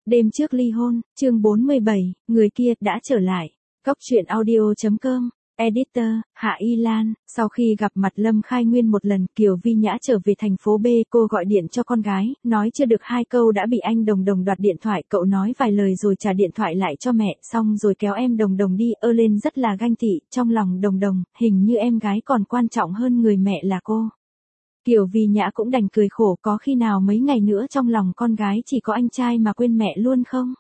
Đêm trước ly hôn, chương 47, người kia đã trở lại. Cóc truyện audio.com, editor, Hạ Y Lan. Sau khi gặp mặt Lâm Khai Nguyên một lần, Kiều Vi Nhã trở về thành phố B, cô gọi điện cho con gái, nói chưa được 2 câu đã bị anh Đồng Đồng đoạt điện thoại, cậu nói vài lời rồi trả điện thoại lại cho mẹ, xong rồi kéo em Đồng Đồng đi, lên rất là ganh tị, trong lòng Đồng Đồng, hình như em gái còn quan trọng hơn người mẹ là cô. Kiều Vi Nhã cũng đành cười khổ, có khi nào mấy ngày nữa trong lòng con gái chỉ có anh trai mà quên mẹ luôn không?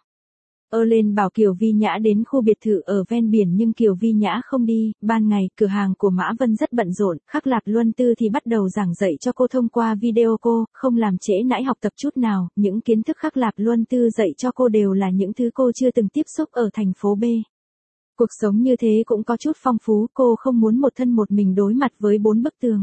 Lên bảo Kiều Vi Nhã đến khu biệt thự ở ven biển nhưng Kiều Vi Nhã không đi, ban ngày cửa hàng của Mã Vân rất bận rộn, Khắc Lạc Luân Tư thì bắt đầu giảng dạy cho cô thông qua video cô, không làm trễ nải học tập chút nào, những kiến thức Khắc Lạc Luân Tư dạy cho cô đều là những thứ cô chưa từng tiếp xúc ở thành phố B. Cuộc sống như thế cũng có chút phong phú, cô không muốn một thân một mình đối mặt với 4 bức tường.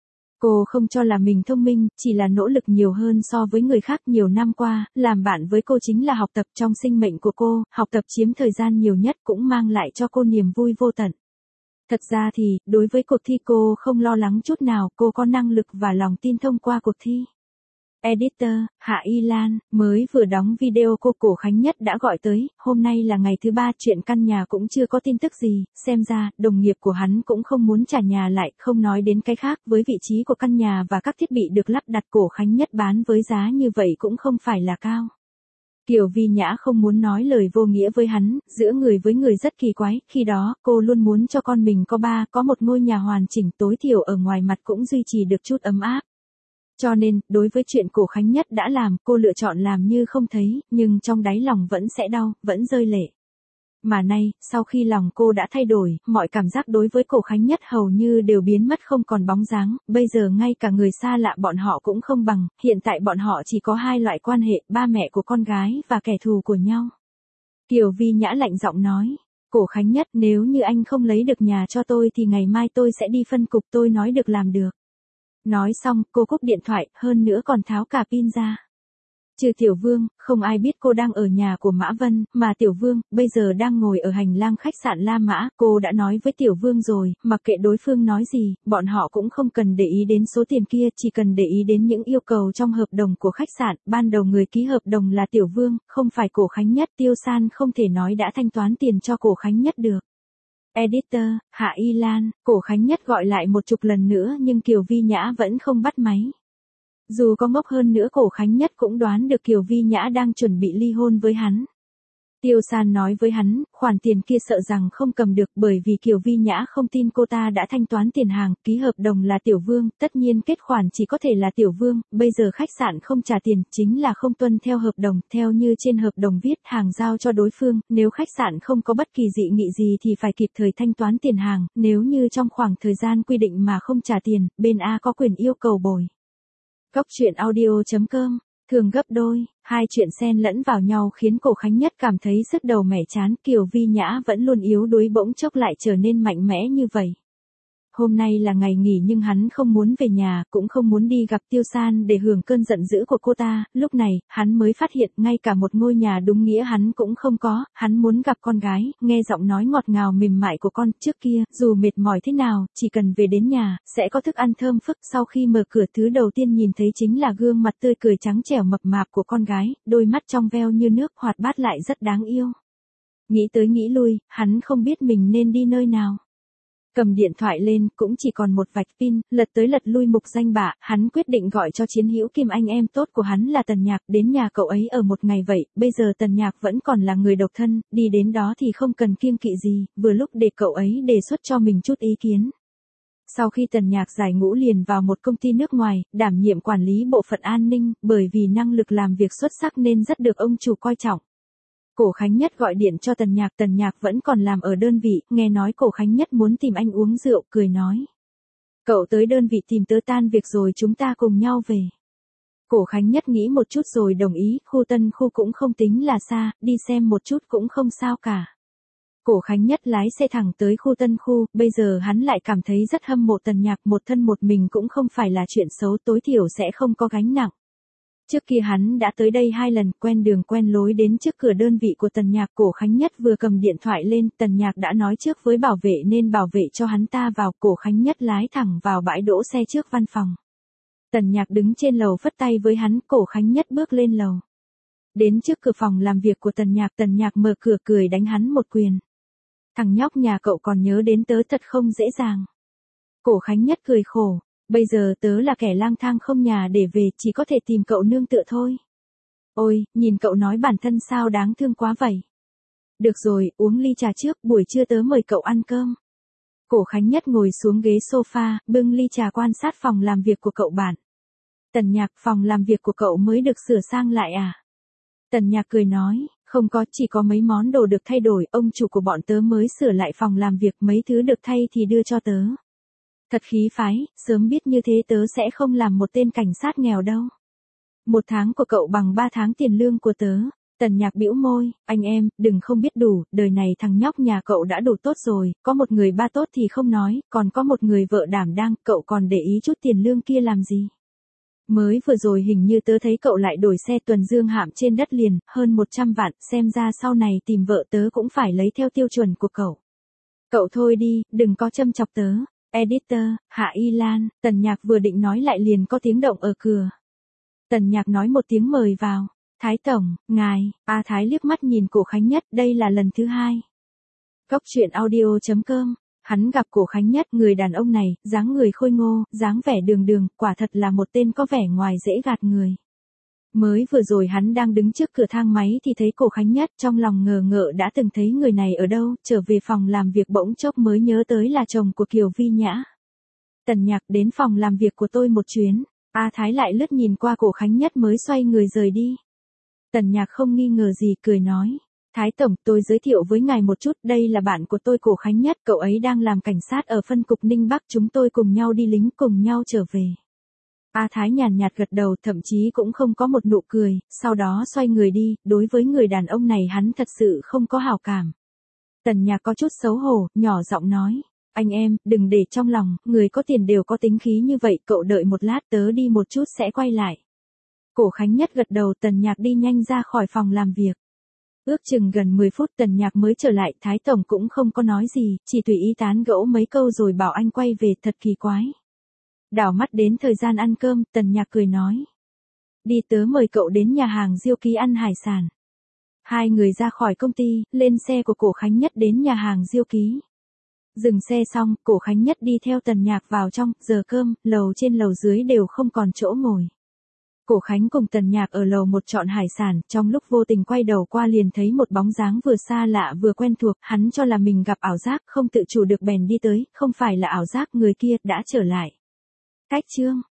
Cô không cho là mình thông minh, chỉ là nỗ lực nhiều hơn so với người khác nhiều năm qua, làm bạn với cô chính là học tập trong sinh mệnh của cô, học tập chiếm thời gian nhiều nhất cũng mang lại cho cô niềm vui vô tận. Thật ra thì, đối với cuộc thi cô không lo lắng chút nào, cô có năng lực và lòng tin thông qua cuộc thi. Editor, Hạ Y Lan, mới vừa đóng video cô Cổ Khánh Nhất đã gọi tới, hôm nay là ngày thứ 3 chuyện căn nhà cũng chưa có tin tức gì, xem ra, đồng nghiệp của hắn cũng không muốn trả nhà lại, không nói đến cái khác, với vị trí của căn nhà và các thiết bị được lắp đặt Cổ Khánh Nhất bán với giá như vậy cũng không phải là cao. Kiều Vi Nhã không muốn nói lời vô nghĩa với hắn, giữa người với người rất kỳ quái, khi đó, cô luôn muốn cho con mình có một ngôi nhà hoàn chỉnh, tối thiểu ở ngoài mặt cũng duy trì được chút ấm áp. Cho nên, đối với chuyện Cổ Khánh Nhất đã làm, cô lựa chọn làm như không thấy, nhưng trong đáy lòng vẫn sẽ đau, vẫn rơi lệ. Mà nay, sau khi lòng cô đã thay đổi, mọi cảm giác đối với Cổ Khánh Nhất hầu như đều biến mất không còn bóng dáng, bây giờ ngay cả người xa lạ bọn họ cũng không bằng, hiện tại bọn họ chỉ có 2 loại quan hệ, ba mẹ của con gái và kẻ thù của nhau. Kiều Vi Nhã lạnh giọng nói, Cổ Khánh Nhất, nếu như anh không lấy được nhà cho tôi thì ngày mai tôi sẽ đi phân cục, tôi nói được làm được. Nói xong, cô cúp điện thoại, hơn nữa còn tháo cả pin ra. Trừ Tiểu Vương, không ai biết cô đang ở nhà của Mã Vân, mà Tiểu Vương, bây giờ đang ngồi ở hành lang khách sạn La Mã, cô đã nói với Tiểu Vương rồi, mặc kệ đối phương nói gì, bọn họ cũng không cần để ý đến số tiền kia, chỉ cần để ý đến những yêu cầu trong hợp đồng của khách sạn, ban đầu người ký hợp đồng là Tiểu Vương, không phải Cổ Khánh Nhất, Tiêu San không thể nói đã thanh toán tiền cho Cổ Khánh Nhất được. Editor, Hạ Y Lan, Cổ Khánh Nhất gọi lại 10 lần nữa nhưng Kiều Vi Nhã vẫn không bắt máy. Dù có ngốc hơn nữa Cổ Khánh Nhất cũng đoán được Kiều Vi Nhã đang chuẩn bị ly hôn với hắn. Tiêu San nói với hắn, khoản tiền kia sợ rằng không cầm được bởi vì Kiều Vi Nhã không tin cô ta đã thanh toán tiền hàng, ký hợp đồng là Tiểu Vương, tất nhiên kết khoản chỉ có thể là Tiểu Vương, bây giờ khách sạn không trả tiền, chính là không tuân theo hợp đồng, theo như trên hợp đồng viết hàng giao cho đối phương, nếu khách sạn không có bất kỳ dị nghị gì thì phải kịp thời thanh toán tiền hàng, nếu như trong khoảng thời gian quy định mà không trả tiền, bên A có quyền yêu cầu bồi. Cóc truyện audio.com, thường gấp đôi, 2 chuyện xen lẫn vào nhau khiến Cổ Khánh Nhất cảm thấy sức đầu mẻ chán, Kiều Vi Nhã vẫn luôn yếu đuối bỗng chốc lại trở nên mạnh mẽ như vậy. Hôm nay là ngày nghỉ nhưng hắn không muốn về nhà, cũng không muốn đi gặp Tiêu San để hưởng cơn giận dữ của cô ta, lúc này, hắn mới phát hiện ngay cả một ngôi nhà đúng nghĩa hắn cũng không có, hắn muốn gặp con gái, nghe giọng nói ngọt ngào mềm mại của con, trước kia, dù mệt mỏi thế nào, chỉ cần về đến nhà, sẽ có thức ăn thơm phức, sau khi mở cửa thứ đầu tiên nhìn thấy chính là gương mặt tươi cười trắng trẻo mập mạp của con gái, đôi mắt trong veo như nước, hoạt bát lại rất đáng yêu. Nghĩ tới nghĩ lui, hắn không biết mình nên đi nơi nào. Cầm điện thoại lên, cũng chỉ còn một vạch pin, lật tới lật lui mục danh bạ, hắn quyết định gọi cho Chiến Hữu Kim, anh em tốt của hắn là Tần Nhạc, đến nhà cậu ấy ở một ngày vậy, bây giờ Tần Nhạc vẫn còn là người độc thân, đi đến đó thì không cần kiêng kỵ gì, vừa lúc để cậu ấy đề xuất cho mình chút ý kiến. Sau khi Tần Nhạc giải ngũ liền vào một công ty nước ngoài, đảm nhiệm quản lý bộ phận an ninh, bởi vì năng lực làm việc xuất sắc nên rất được ông chủ coi trọng. Cổ Khánh Nhất gọi điện cho Tần Nhạc vẫn còn làm ở đơn vị, nghe nói Cổ Khánh Nhất muốn tìm anh uống rượu, cười nói. Cậu tới đơn vị tìm tớ tan việc rồi chúng ta cùng nhau về. Cổ Khánh Nhất nghĩ một chút rồi đồng ý, khu Tân Khu cũng không tính là xa, đi xem một chút cũng không sao cả. Cổ Khánh Nhất lái xe thẳng tới khu Tân Khu, bây giờ hắn lại cảm thấy rất hâm mộ Tần Nhạc, một thân một mình cũng không phải là chuyện xấu, tối thiểu sẽ không có gánh nặng. Trước kia hắn đã tới đây 2 lần, quen đường quen lối đến trước cửa đơn vị của Tần Nhạc. Cổ Khánh Nhất vừa cầm điện thoại lên, Tần Nhạc đã nói trước với bảo vệ nên bảo vệ cho hắn ta vào. Cổ Khánh Nhất lái thẳng vào bãi đỗ xe trước văn phòng. Tần Nhạc đứng trên lầu phất tay với hắn, Cổ Khánh Nhất bước lên lầu. Đến trước cửa phòng làm việc của Tần Nhạc mở cửa cười đánh hắn một quyền. Thằng nhóc nhà cậu còn nhớ đến tớ thật không dễ dàng. Cổ Khánh Nhất cười khổ, bây giờ tớ là kẻ lang thang không nhà để về, chỉ có thể tìm cậu nương tựa thôi. Ôi, nhìn cậu nói bản thân sao đáng thương quá vậy. Được rồi, uống ly trà trước, buổi trưa tớ mời cậu ăn cơm. Cổ Khánh Nhất ngồi xuống ghế sofa, bưng ly trà quan sát phòng làm việc của cậu bạn. Tần Nhạc, phòng làm việc của cậu mới được sửa sang lại à? Tần Nhạc cười nói, không có, chỉ có mấy món đồ được thay đổi, ông chủ của bọn tớ mới sửa lại phòng làm việc, mấy thứ được thay thì đưa cho tớ. Thật khí phái, sớm biết như thế tớ sẽ không làm một tên cảnh sát nghèo đâu. 1 tháng của cậu bằng 3 tháng tiền lương của tớ. Tần Nhạc bĩu môi, anh em, đừng không biết đủ, đời này thằng nhóc nhà cậu đã đủ tốt rồi, có một người ba tốt thì không nói, còn có một người vợ đảm đang, cậu còn để ý chút tiền lương kia làm gì? Mới vừa rồi hình như tớ thấy cậu lại đổi xe tuần dương hạm trên đất liền, hơn 100 vạn, xem ra sau này tìm vợ tớ cũng phải lấy theo tiêu chuẩn của cậu. Cậu thôi đi, đừng có châm chọc tớ. Editor, Hạ Y Lan. Tần Nhạc vừa định nói lại liền có tiếng động ở cửa. Tần Nhạc nói một tiếng mời vào. Thái Tổng, ngài. A Thái liếc mắt nhìn Cổ Khánh Nhất, đây là lần thứ 2. Cốc truyện audio.com. Hắn gặp Cổ Khánh Nhất, người đàn ông này, dáng người khôi ngô, dáng vẻ đường đường, quả thật là một tên có vẻ ngoài dễ gạt người. Mới vừa rồi hắn đang đứng trước cửa thang máy thì thấy Cổ Khánh Nhất, trong lòng ngờ ngợ đã từng thấy người này ở đâu, trở về phòng làm việc bỗng chốc mới nhớ tới là chồng của Kiều Vi Nhã. Tần Nhạc, đến phòng làm việc của tôi một chuyến. A Thái lại lướt nhìn qua Cổ Khánh Nhất mới xoay người rời đi. Tần Nhạc không nghi ngờ gì, cười nói. Thái Tổng, tôi giới thiệu với ngài một chút, đây là bạn của tôi Cổ Khánh Nhất, cậu ấy đang làm cảnh sát ở phân cục Ninh Bắc, chúng tôi cùng nhau đi lính, cùng nhau trở về. A Thái nhàn nhạt gật đầu, thậm chí cũng không có một nụ cười, sau đó xoay người đi, đối với người đàn ông này hắn thật sự không có hảo cảm. Tần Nhạc có chút xấu hổ, nhỏ giọng nói, anh em, đừng để trong lòng, người có tiền đều có tính khí như vậy, cậu đợi một lát tớ đi một chút sẽ quay lại. Cổ Khánh Nhất gật đầu, Tần Nhạc đi nhanh ra khỏi phòng làm việc. Ước chừng gần 10 phút Tần Nhạc mới trở lại, Thái Tổng cũng không có nói gì, chỉ tùy ý tán gẫu mấy câu rồi bảo anh quay về, thật kỳ quái. Đảo mắt đến thời gian ăn cơm, Tần Nhạc cười nói. Đi, tớ mời cậu đến nhà hàng Diêu Ký ăn hải sản. Hai người ra khỏi công ty, lên xe của Cổ Khánh Nhất đến nhà hàng Diêu Ký. Dừng xe xong, Cổ Khánh Nhất đi theo Tần Nhạc vào trong, giờ cơm, lầu trên lầu dưới đều không còn chỗ ngồi. Cổ Khánh cùng Tần Nhạc ở lầu một chọn hải sản, trong lúc vô tình quay đầu qua liền thấy một bóng dáng vừa xa lạ vừa quen thuộc, hắn cho là mình gặp ảo giác, không tự chủ được bèn đi tới, không phải là ảo giác, người kia đã trở lại. Cách chương